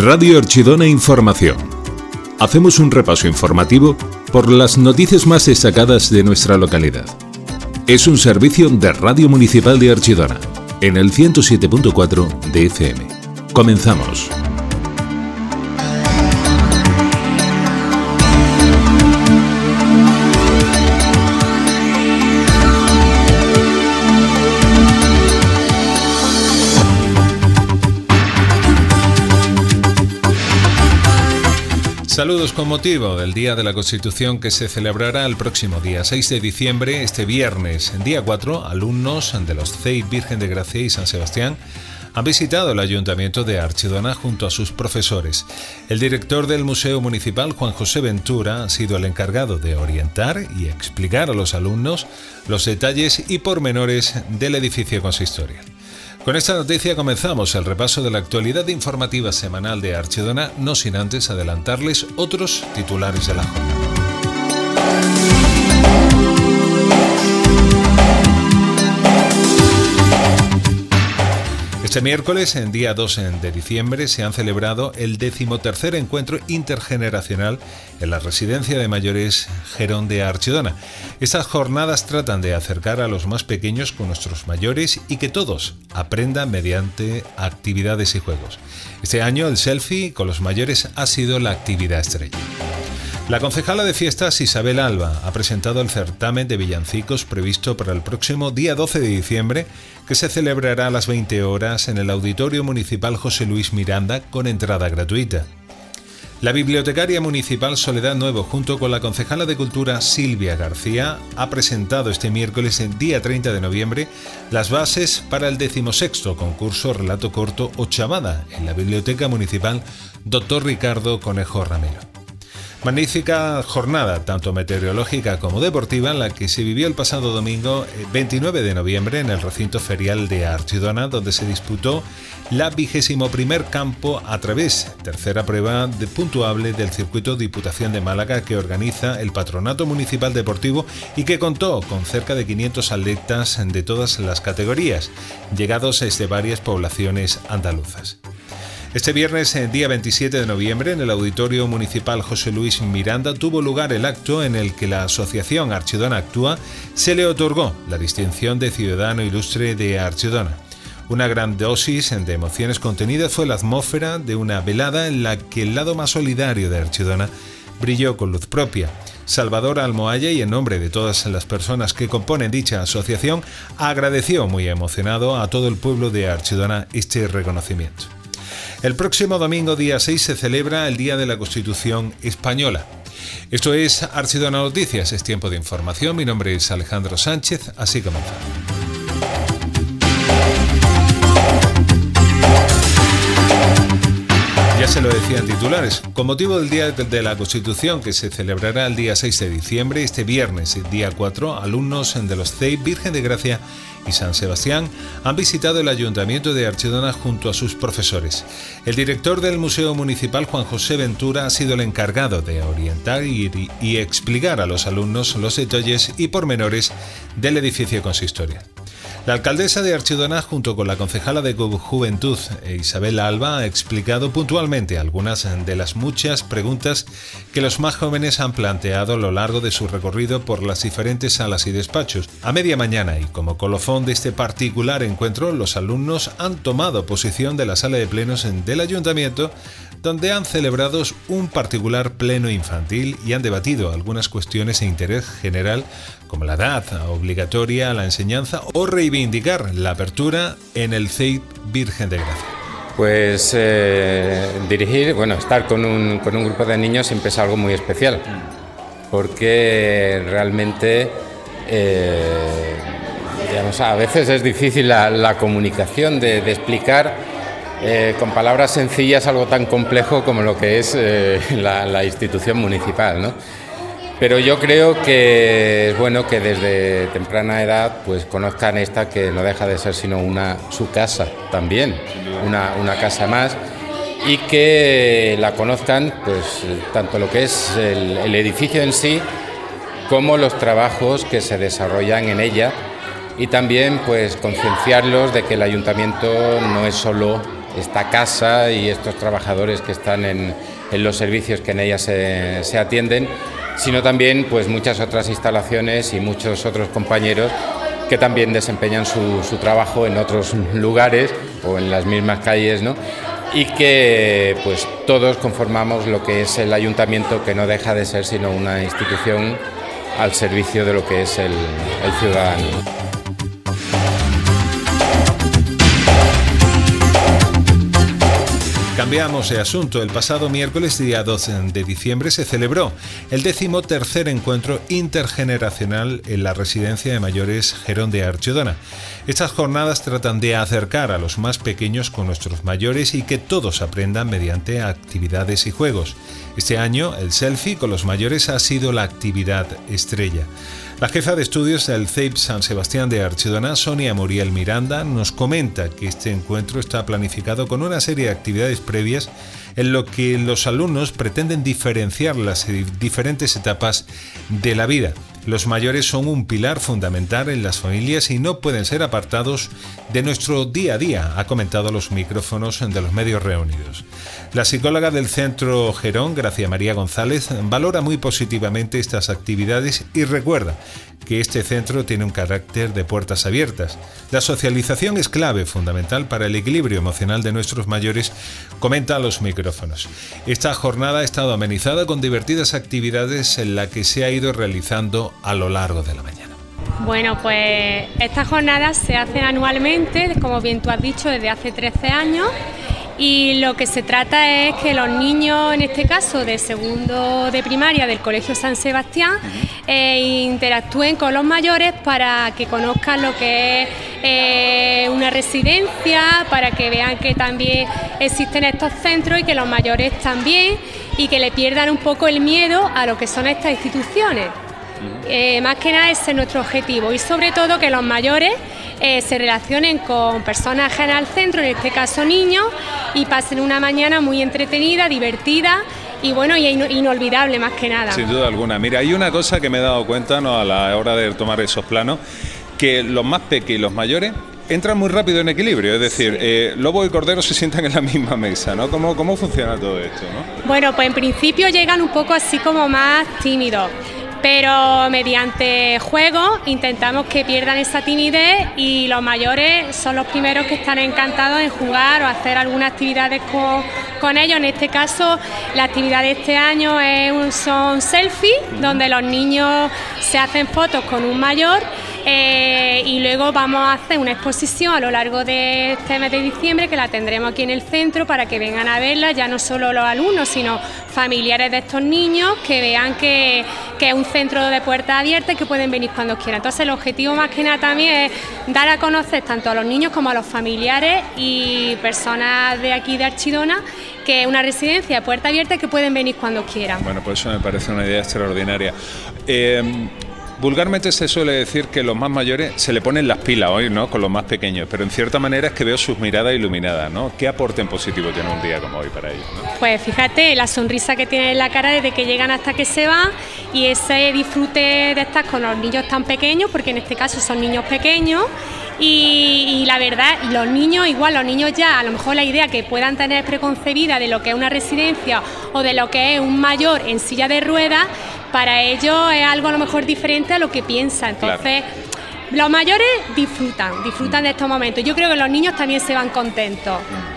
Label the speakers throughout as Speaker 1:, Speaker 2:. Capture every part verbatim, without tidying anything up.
Speaker 1: Radio Archidona Información. Hacemos un repaso informativo por las noticias más destacadas de nuestra localidad. Es un servicio de Radio Municipal de Archidona, en el ciento siete punto cuatro de F M. Comenzamos.
Speaker 2: Saludos con motivo del Día de la Constitución que se celebrará el próximo día seis de diciembre, este viernes, día cuatro, alumnos de los C E I Virgen de Gracia y San Sebastián han visitado el Ayuntamiento de Archidona junto a sus profesores. El director del Museo Municipal, Juan José Ventura, ha sido el encargado de orientar y explicar a los alumnos los detalles y pormenores del edificio consistorial. Con esta noticia comenzamos el repaso de la actualidad informativa semanal de Archidona, no sin antes adelantarles otros titulares de la jornada. Este miércoles, en día dos de diciembre, se han celebrado el decimotercer encuentro intergeneracional en la residencia de mayores Gerón de Archidona. Estas jornadas tratan de acercar a los más pequeños con nuestros mayores y que todos aprendan mediante actividades y juegos. Este año el selfie con los mayores ha sido la actividad estrella. La concejala de fiestas Isabel Alba ha presentado el certamen de villancicos previsto para el próximo día doce de diciembre, que se celebrará a las veinte horas en el Auditorio Municipal José Luis Miranda con entrada gratuita. La bibliotecaria municipal Soledad Nuevo, junto con la concejala de Cultura Silvia García, ha presentado este miércoles, en día treinta de noviembre, las bases para el decimosexto concurso Relato Corto Ochavada en la Biblioteca Municipal Doctor Ricardo Conejo Ramiro. Magnífica jornada, tanto meteorológica como deportiva, en la que se vivió el pasado domingo veintinueve de noviembre en el recinto ferial de Archidona, donde se disputó la vigésimo primer campo a través, tercera prueba de puntuable del circuito Diputación de Málaga que organiza el Patronato Municipal Deportivo y que contó con cerca de quinientos atletas de todas las categorías, llegados desde varias poblaciones andaluzas. Este viernes, día veintisiete de noviembre, en el Auditorio Municipal José Luis Miranda tuvo lugar el acto en el que la Asociación Archidona Actúa se le otorgó la distinción de Ciudadano Ilustre de Archidona. Una gran dosis de emociones contenidas fue la atmósfera de una velada en la que el lado más solidario de Archidona brilló con luz propia. Salvador Almohaya, y en nombre de todas las personas que componen dicha asociación, agradeció muy emocionado a todo el pueblo de Archidona este reconocimiento. El próximo domingo, día seis, se celebra el Día de la Constitución Española. Esto es Archidona Noticias, es tiempo de información. Mi nombre es Alejandro Sánchez, así comenzamos. Ya se lo decían titulares. Con motivo del Día de la Constitución, que se celebrará el día seis de diciembre, este viernes, día cuatro, alumnos de los C E I Virgen de Gracia y San Sebastián han visitado el Ayuntamiento de Archidona junto a sus profesores. El director del Museo Municipal, Juan José Ventura, ha sido el encargado de orientar y, y explicar a los alumnos los detalles y pormenores del edificio consistorial. La alcaldesa de Archidona, junto con la concejala de Juventud, Isabel Alba, ha explicado puntualmente algunas de las muchas preguntas que los más jóvenes han planteado a lo largo de su recorrido por las diferentes salas y despachos. A media mañana, y como colofón de este particular encuentro, los alumnos han tomado posesión de la sala de plenos del Ayuntamiento, donde han celebrado un particular pleno infantil y han debatido algunas cuestiones de interés general, como la edad obligatoria a la enseñanza o reivindicar la apertura en el C E I Virgen de Gracia.
Speaker 3: Pues eh, dirigir, bueno, estar con un, con un grupo de niños siempre es algo muy especial, porque realmente eh, digamos, a veces es difícil la, la comunicación de, de explicar Eh, con palabras sencillas algo tan complejo como lo que es eh, la, la institución municipal, ¿no? Pero yo creo que es bueno que desde temprana edad pues conozcan esta, que no deja de ser sino una su casa también, una, una casa más, y que la conozcan pues tanto lo que es el, el edificio en sí como los trabajos que se desarrollan en ella, y también pues concienciarlos de que el ayuntamiento no es solo esta casa y estos trabajadores que están en, en los servicios que en ella se, se atienden, sino también pues muchas otras instalaciones y muchos otros compañeros que también desempeñan su, su trabajo en otros lugares o en las mismas calles, ¿no? Y que pues todos conformamos lo que es el ayuntamiento, que no deja de ser sino una institución al servicio de lo que es el, el ciudadano.
Speaker 2: Cambiamos de asunto. El pasado miércoles, día doce de diciembre, se celebró el decimotercer encuentro intergeneracional en la Residencia de Mayores Gerón de Archidona. Estas jornadas tratan de acercar a los más pequeños con nuestros mayores y que todos aprendan mediante actividades y juegos. Este año, el selfie con los mayores ha sido la actividad estrella. La jefa de estudios del C E I P San Sebastián de Archidona, Sonia Muriel Miranda, nos comenta que este encuentro está planificado con una serie de actividades previas en lo que los alumnos pretenden diferenciar las diferentes etapas de la vida. Los mayores son un pilar fundamental en las familias y no pueden ser apartados de nuestro día a día, ha comentado a los micrófonos de los medios reunidos. La psicóloga del Centro Gerón, Gracia María González, valora muy positivamente estas actividades y recuerda que este centro tiene un carácter de puertas abiertas. La socialización es clave, fundamental para el equilibrio emocional de nuestros mayores, comenta a los micrófonos. Esta jornada ha estado amenizada con divertidas actividades en la que se ha ido realizando a lo largo de la mañana.
Speaker 4: Bueno, pues estas jornadas se hacen anualmente, como bien tú has dicho, desde hace trece años. Y lo que se trata es que los niños, en este caso de segundo de primaria del Colegio San Sebastián, eh, interactúen con los mayores para que conozcan lo que es eh, una residencia, para que vean que también existen estos centros y que los mayores también, y que le pierdan un poco el miedo a lo que son estas instituciones. Eh, más que nada ese es nuestro objetivo, y sobre todo que los mayores eh, se relacionen con personas ajenas al centro, en este caso niños, y pasen una mañana muy entretenida, divertida y bueno, y inolvidable más que nada.
Speaker 5: Sin duda alguna. Mira, hay una cosa que me he dado cuenta, ¿no?, a la hora de tomar esos planos, que los más pequeños y los mayores entran muy rápido en equilibrio, es decir, eh, lobo y cordero se sientan en la misma mesa, ¿no? ¿Cómo, cómo funciona todo esto, no?
Speaker 4: Bueno, pues en principio llegan un poco así como más tímidos, pero mediante juegos intentamos que pierdan esa timidez, y los mayores son los primeros que están encantados en jugar o hacer algunas actividades con, con ellos. En este caso, la actividad de este año es un, son selfies, donde los niños se hacen fotos con un mayor. Eh, y luego vamos a hacer una exposición a lo largo de este mes de diciembre, que la tendremos aquí en el centro para que vengan a verla, ya no solo los alumnos, sino familiares de estos niños, que vean que, que es un centro de puertas abiertas y que pueden venir cuando quieran. Entonces el objetivo más que nada también es dar a conocer tanto a los niños como a los familiares y personas de aquí de Archidona que es una residencia de puerta abierta y que pueden venir cuando quieran.
Speaker 5: Bueno, pues eso me parece una idea extraordinaria. Eh, Vulgarmente se suele decir que los más mayores se le ponen las pilas hoy, ¿no?, con los más pequeños, pero en cierta manera es que veo sus miradas iluminadas, ¿no? ¿Qué aporte en positivo tiene un día como hoy para ellos, ¿no?
Speaker 4: Pues fíjate, la sonrisa que tienen en la cara desde que llegan hasta que se van, y ese disfrute de estar con los niños tan pequeños, porque en este caso son niños pequeños, y, y la verdad, los niños, igual los niños ya, a lo mejor la idea que puedan tener preconcebida de lo que es una residencia o de lo que es un mayor en silla de ruedas, para ellos es algo a lo mejor diferente a lo que piensan. Entonces, claro, los mayores disfrutan, disfrutan de estos momentos. Yo creo que los niños también se van contentos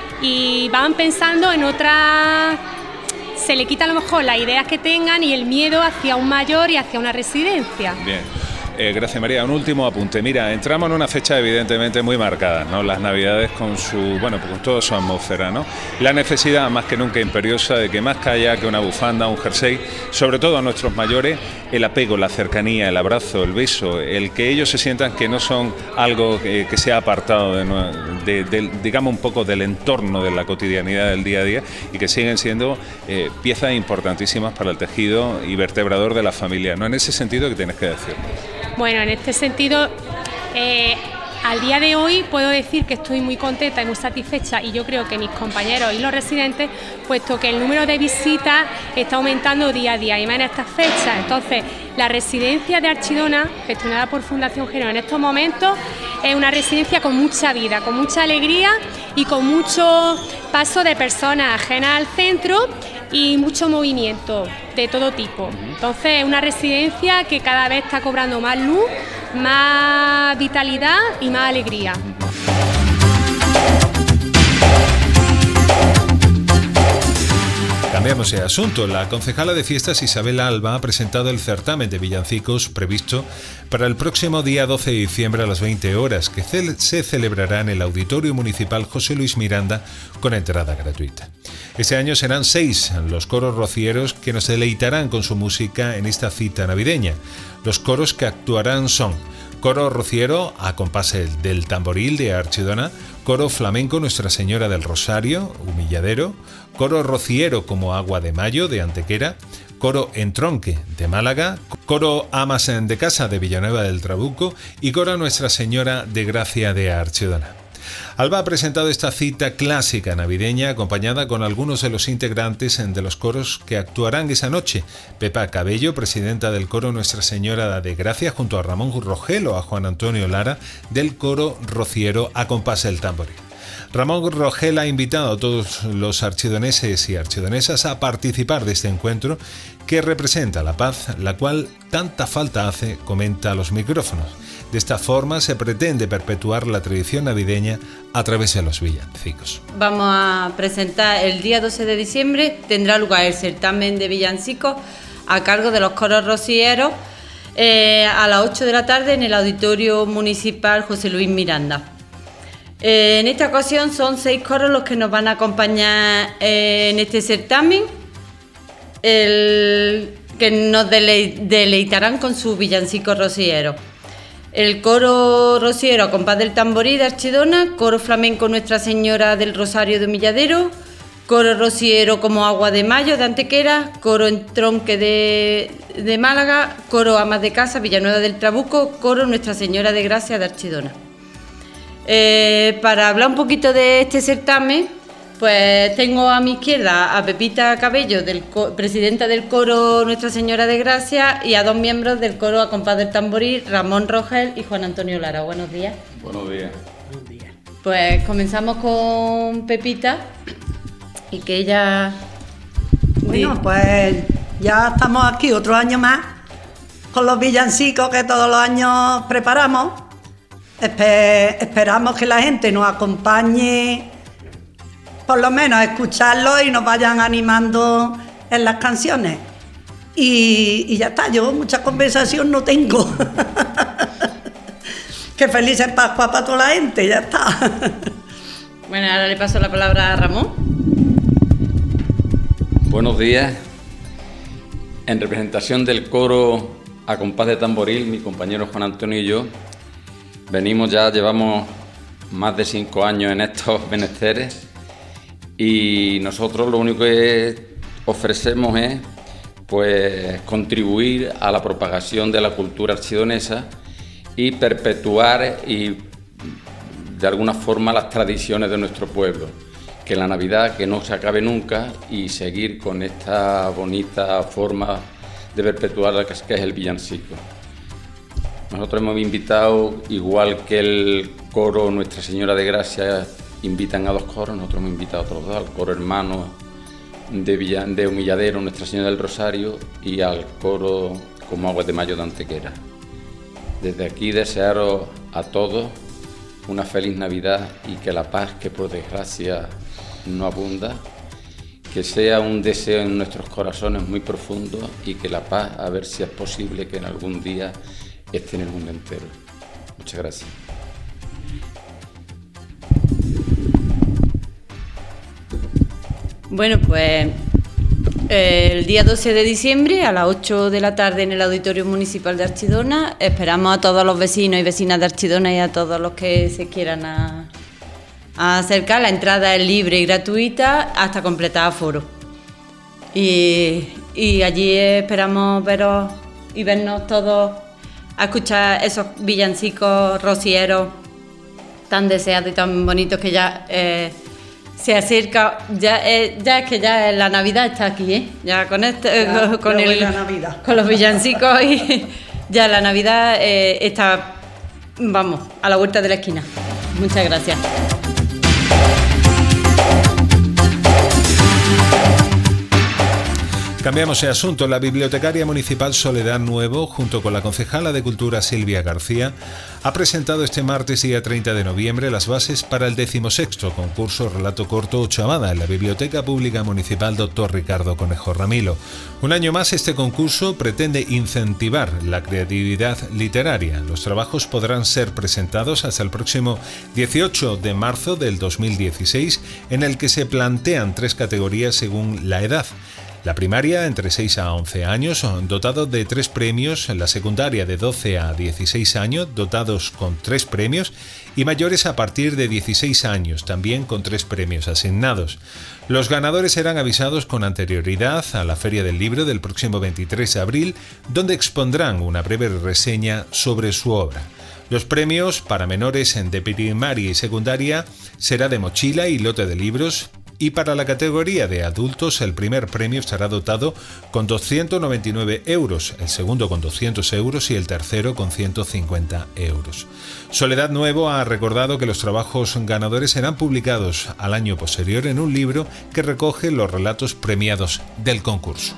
Speaker 4: y van pensando en otras. Se le quita a lo mejor las ideas que tengan y el miedo hacia un mayor y hacia una residencia.
Speaker 5: Bien. Eh, gracias, María. Un último apunte. Mira, entramos en una fecha evidentemente muy marcada, ¿no? Las Navidades con su, bueno, pues con toda su atmósfera, ¿no? La necesidad más que nunca imperiosa de que más que haya que una bufanda, un jersey, sobre todo a nuestros mayores, el apego, la cercanía, el abrazo, el beso, el que ellos se sientan que no son algo que, que sea apartado de, de, de, digamos, un poco del entorno de la cotidianidad del día a día, y que siguen siendo eh, piezas importantísimas para el tejido y vertebrador de la familia, ¿no? En ese sentido, ¿qué tienes que decir?
Speaker 4: Bueno, en este sentido, eh, al día de hoy puedo decir que estoy muy contenta y muy satisfecha, y yo creo que mis compañeros y los residentes, puesto que el número de visitas está aumentando día a día, y más en estas fechas. Entonces, la residencia de Archidona, gestionada por Fundación Gerón en estos momentos, es una residencia con mucha vida, con mucha alegría y con mucho paso de personas ajenas al centro y mucho movimiento de todo tipo. Entonces es una residencia que cada vez está cobrando más luz, más vitalidad y más alegría.
Speaker 2: Cambiamos de asunto. La concejala de fiestas Isabel Alba ha presentado el certamen de villancicos previsto para el próximo día doce de diciembre a las veinte horas, que se celebrará en el Auditorio Municipal José Luis Miranda con entrada gratuita. Este año serán seis los coros rocieros que nos deleitarán con su música en esta cita navideña. Los coros que actuarán son Coro Rociero a compás del Tamboril de Archidona, Coro Flamenco Nuestra Señora del Rosario, Humilladero, Coro Rociero como Agua de Mayo de Antequera, Coro Entronque de Málaga, Coro Amas de Casa de Villanueva del Trabuco y Coro Nuestra Señora de Gracia de Archidona. Alba ha presentado esta cita clásica navideña acompañada con algunos de los integrantes de los coros que actuarán esa noche. Pepa Cabello, presidenta del coro Nuestra Señora de Gracia, junto a Ramón Rogel o a Juan Antonio Lara del coro Rociero a compás del Tamboril. Ramón Rogel ha invitado a todos los archidoneses y archidonesas a participar de este encuentro que representa la paz, la cual tanta falta hace, comenta a los micrófonos. De esta forma se pretende perpetuar la tradición navideña a través de los villancicos.
Speaker 6: Vamos a presentar el día doce de diciembre, tendrá lugar el certamen de villancicos a cargo de los coros rocieros eh, a las ocho de la tarde en el Auditorio Municipal José Luis Miranda. Eh, en esta ocasión son seis coros los que nos van a acompañar eh, en este certamen, el, que nos dele, deleitarán con sus villancicos rocieros. El coro rociero a compás del Tamboril de Archidona, coro flamenco Nuestra Señora del Rosario de Humilladero, coro rociero como Agua de Mayo de Antequera, coro Entronque de, de Málaga, coro Amas de Casa Villanueva del Trabuco, coro Nuestra Señora de Gracia de Archidona. Eh, para hablar un poquito de este certamen, pues tengo a mi izquierda a Pepita Cabello, del presidenta del coro Nuestra Señora de Gracia, y a dos miembros del coro a compás del Tamboril, Ramón Rogel y Juan Antonio Lara. Buenos días.
Speaker 7: Buenos días.
Speaker 6: Buenos días. Pues comenzamos con Pepita y que ella...
Speaker 8: Bueno, pues ya estamos aquí otro año más con los villancicos que todos los años preparamos. Espe- esperamos que la gente nos acompañe, por lo menos a escucharlos y nos vayan animando en las canciones. Y, y ya está, yo mucha conversación no tengo. Que felices Pascua para toda la gente, ya está.
Speaker 6: Bueno, ahora le paso la palabra a Ramón.
Speaker 3: Buenos días. En representación del coro a compás de Tamboril, mi compañero Juan Antonio y yo, venimos ya, llevamos más de cinco años en estos menesteres. Y nosotros lo único que ofrecemos es pues contribuir a la propagación de la cultura archidonesa y perpetuar y de alguna forma las tradiciones de nuestro pueblo, que la Navidad que no se acabe nunca y seguir con esta bonita forma de perpetuar la que es el villancico. Nosotros hemos invitado, igual que el coro Nuestra Señora de Gracia invitan a dos coros, nosotros hemos invitado a otros dos, al coro hermano de, Villa, de Humilladero, Nuestra Señora del Rosario, y al coro como Agua de Mayo de Antequera. Desde aquí desearos a todos una feliz Navidad y que la paz, que por desgracia no abunda, que sea un deseo en nuestros corazones muy profundo y que la paz, a ver si es posible que en algún día esté en el mundo entero. Muchas gracias.
Speaker 6: Bueno, pues eh, el día doce de diciembre a las ocho de la tarde en el Auditorio Municipal de Archidona esperamos a todos los vecinos y vecinas de Archidona y a todos los que se quieran a, a acercar. La entrada es libre y gratuita hasta completar aforo. Y, y allí esperamos veros y vernos todos a escuchar esos villancicos rocieros tan deseados y tan bonitos que ya... Eh, se acerca, ya, eh, ya es que ya la Navidad está aquí, ¿eh? Ya con este,
Speaker 8: ya,
Speaker 6: con, con, el,
Speaker 8: Navidad.
Speaker 6: con los villancicos y ya la Navidad eh, está vamos, a la vuelta de la esquina. Muchas gracias.
Speaker 2: Cambiamos de asunto. La bibliotecaria municipal Soledad Nuevo, junto con la concejala de Cultura Silvia García, ha presentado este martes, día treinta de noviembre, las bases para el decimosexto concurso Relato Corto Ochavada en la Biblioteca Pública Municipal Doctor Ricardo Conejo Ramilo. Un año más, este concurso pretende incentivar la creatividad literaria. Los trabajos podrán ser presentados hasta el próximo dieciocho de marzo del dos mil dieciséis, en el que se plantean tres categorías según la edad. La primaria, entre seis a once años, dotado de tres premios, la secundaria de doce a dieciséis años, dotados con tres premios, y mayores a partir de dieciséis años, también con tres premios asignados. Los ganadores serán avisados con anterioridad a la Feria del Libro del próximo veintitrés de abril, donde expondrán una breve reseña sobre su obra. Los premios para menores de primaria y secundaria será de mochila y lote de libros, y para la categoría de adultos el primer premio estará dotado con doscientos noventa y nueve euros, el segundo con doscientos euros y el tercero con ciento cincuenta euros. Soledad Nuevo ha recordado que los trabajos ganadores serán publicados al año posterior en un libro que recoge los relatos premiados del concurso.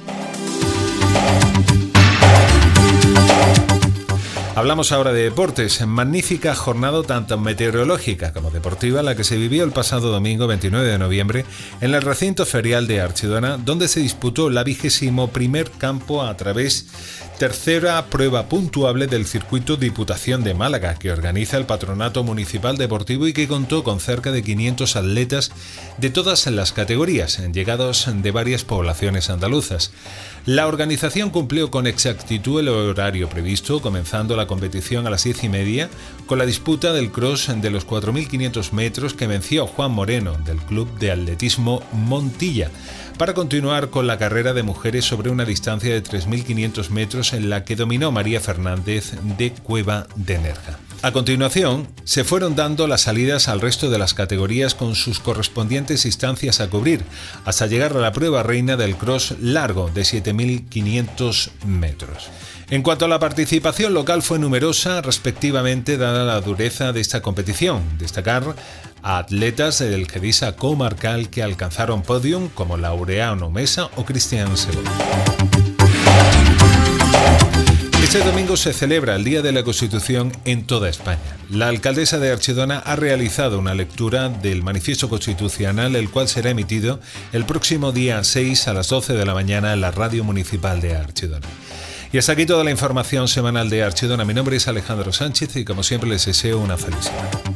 Speaker 2: Hablamos ahora de deportes. Magnífica jornada tanto meteorológica como deportiva la que se vivió el pasado domingo veintinueve de noviembre en el recinto ferial de Archidona, donde se disputó la vigésimo primer campo a través tercera prueba puntuable del circuito Diputación de Málaga, que organiza el Patronato Municipal Deportivo y que contó con cerca de quinientos atletas de todas las categorías, llegados de varias poblaciones andaluzas. La organización cumplió con exactitud el horario previsto, comenzando la competición a las diez y media con la disputa del cross de los cuatro mil quinientos metros que venció Juan Moreno del Club de Atletismo Montilla, para continuar con la carrera de mujeres sobre una distancia de tres mil quinientos metros en la que dominó María Fernández de Cueva de Nerja. A continuación, se fueron dando las salidas al resto de las categorías con sus correspondientes instancias a cubrir, hasta llegar a la prueba reina del cross largo de siete mil quinientos metros. En cuanto a la participación local, fue numerosa respectivamente dada la dureza de esta competición. Destacar a atletas del Gedisa comarcal que alcanzaron podium como Laureano Mesa o Cristian Segura. Este domingo se celebra el Día de la Constitución en toda España. La alcaldesa de Archidona ha realizado una lectura del Manifiesto Constitucional, el cual será emitido el próximo día seis a las doce de la mañana en la Radio Municipal de Archidona. Y hasta aquí toda la información semanal de Archidona. Mi nombre es Alejandro Sánchez y como siempre les deseo una feliz semana.